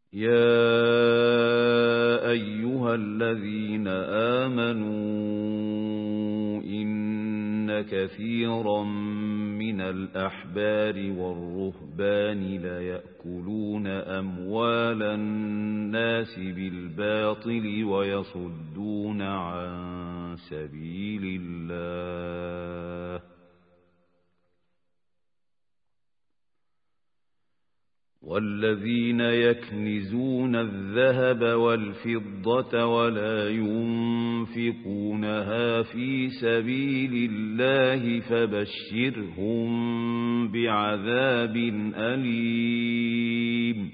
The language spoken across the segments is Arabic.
يا أيها الذين آمنوا إن كثيرا من الأحبار والرهبان ليأكلون أموال الناس بالباطل ويصدون عن سبيل الله والذين يكنزون الذهب والفضة ولا ينفقونها في سبيل الله فبشرهم بعذاب أليم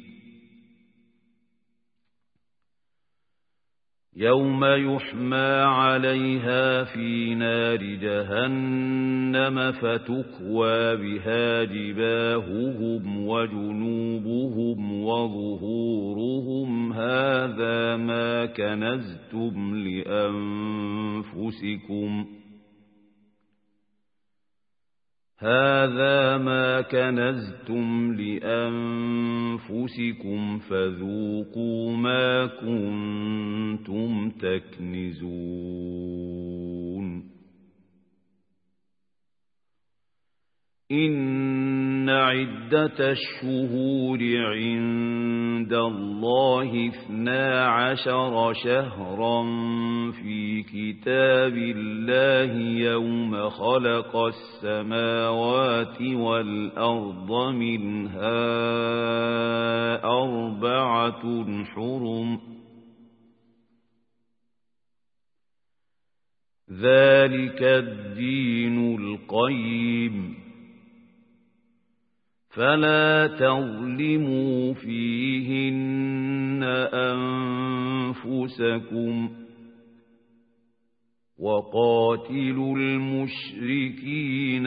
يوم يحمى عليها في نار جهنم فتكوى بها جباههم وجنوبهم وظهورهم هذا ما كنزتم لأنفسكم فذوقوا ما كنتم تكنزون إن عدة الشهور عند الله 12 شهرا في كتاب الله يوم خلق السماوات والأرض منها 4 حرم ذلك الدين القيم فلا تظلموا فيهن أنفسكم وقاتلوا المشركين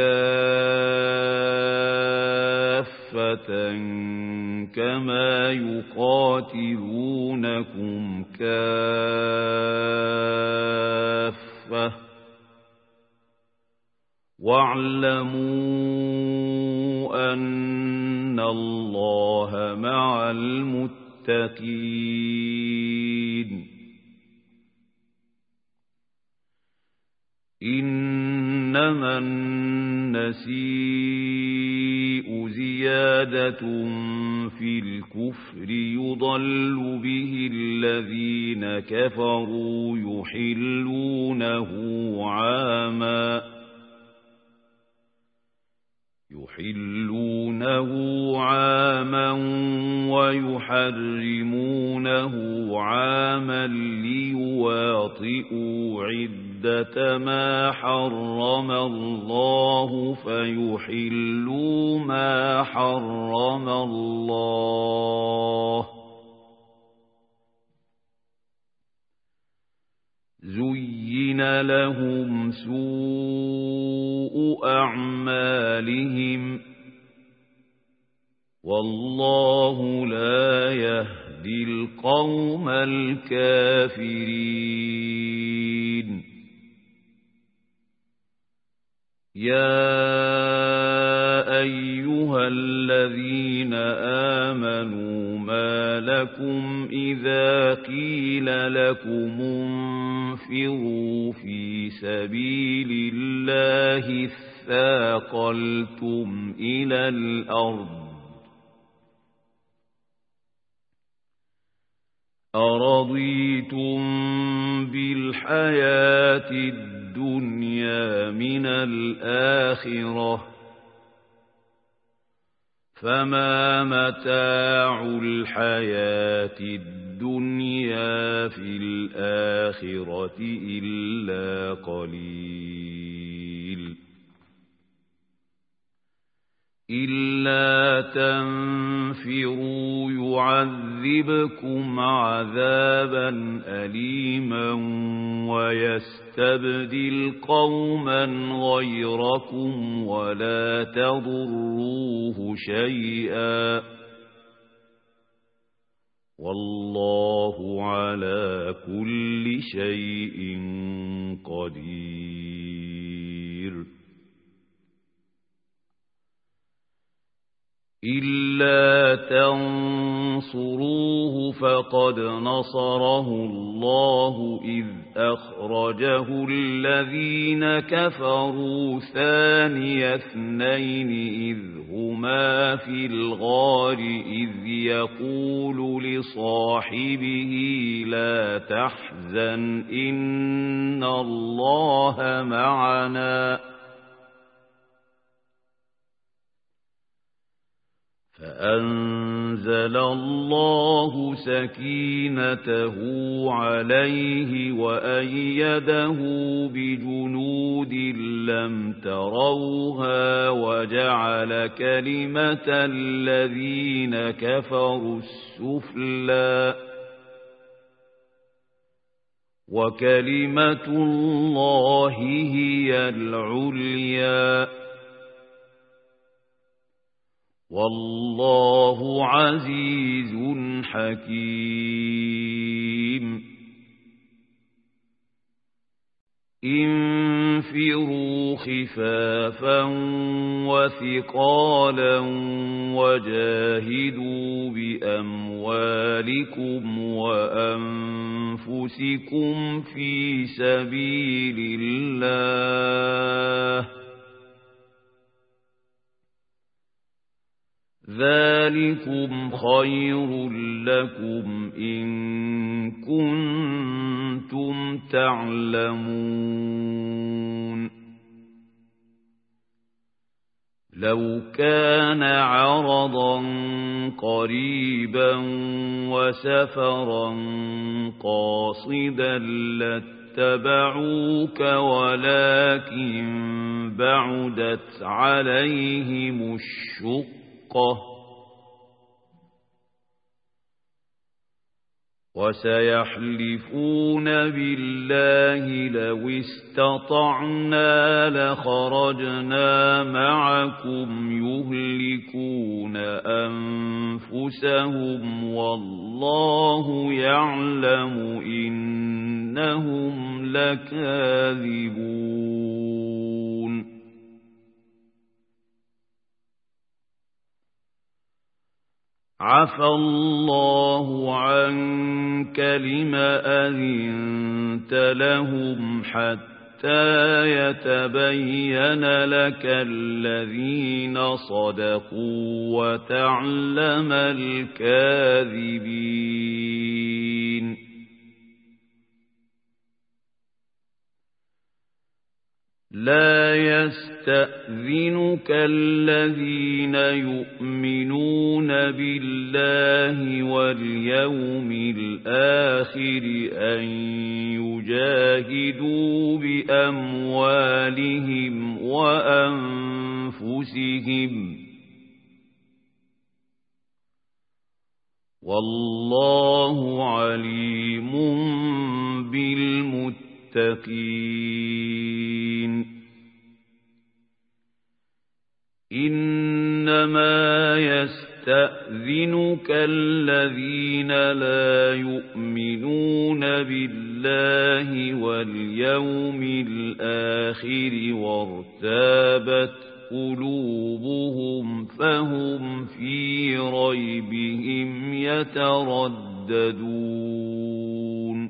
كافة كما يقاتلونكم كافة واعلموا أن الله مع المتقين إنما النسيء زيادة في الكفر يضل به الذين كفروا يحلونه عاما ويحرمونه عاما ليواطئوا عدة ما حرم الله فيحلوا ما حرم الله زين لهم سوء أعمالهم والله لا يهدي القوم الكافرين يا أيها الذين آمنوا ما لكم إذا قيل لكم انفروا في سبيل الله اثاقلتم إلى الأرض أرضيتم بالحياة الدنيا من الآخرة فما متاع الحياة الدنيا في الآخرة إلا قليل إلا تنفروا يعذبكم عذابا أليما ويستبدل قوما غيركم ولا تضروه شيئا والله على كل شيء قدير إلا تنفروا تنصروه فقد نصره الله إذ أخرجه الذين كفروا ثاني اثنين إذ هما في الغار إذ يقول لصاحبه لا تحزن إن الله معنا فأنزل الله سكينته عليه وأيده بجنود لم تروها وجعل كلمة الذين كفروا السفلى وكلمة الله هي العليا والله عزيز حكيم انفروا خفافا وثقالا وجاهدوا بأموالكم وأنفسكم في سبيل الله ذلكم خير لكم إن كنتم تعلمون لو كان عرضا قريبا وسفرا قاصدا لاتبعوك ولكن بعدت عليهم الشقة وسيحلفون بالله لو استطعنا لخرجنا معكم يهلكون أنفسهم والله يعلم إنهم لكاذبون عفى الله عنك لم أذنت لهم حتى يتبين لك الذين صدقوا وتعلم الكاذبين لا يستأذنك الذين يؤمنون بالله واليوم الآخر أن يجاهدوا بأموالهم وأنفسهم والله عليم بالمتقين إنما يستأذنك الذين لا يؤمنون بالله واليوم الآخر وارتابت قلوبهم فهم في ريبهم يترددون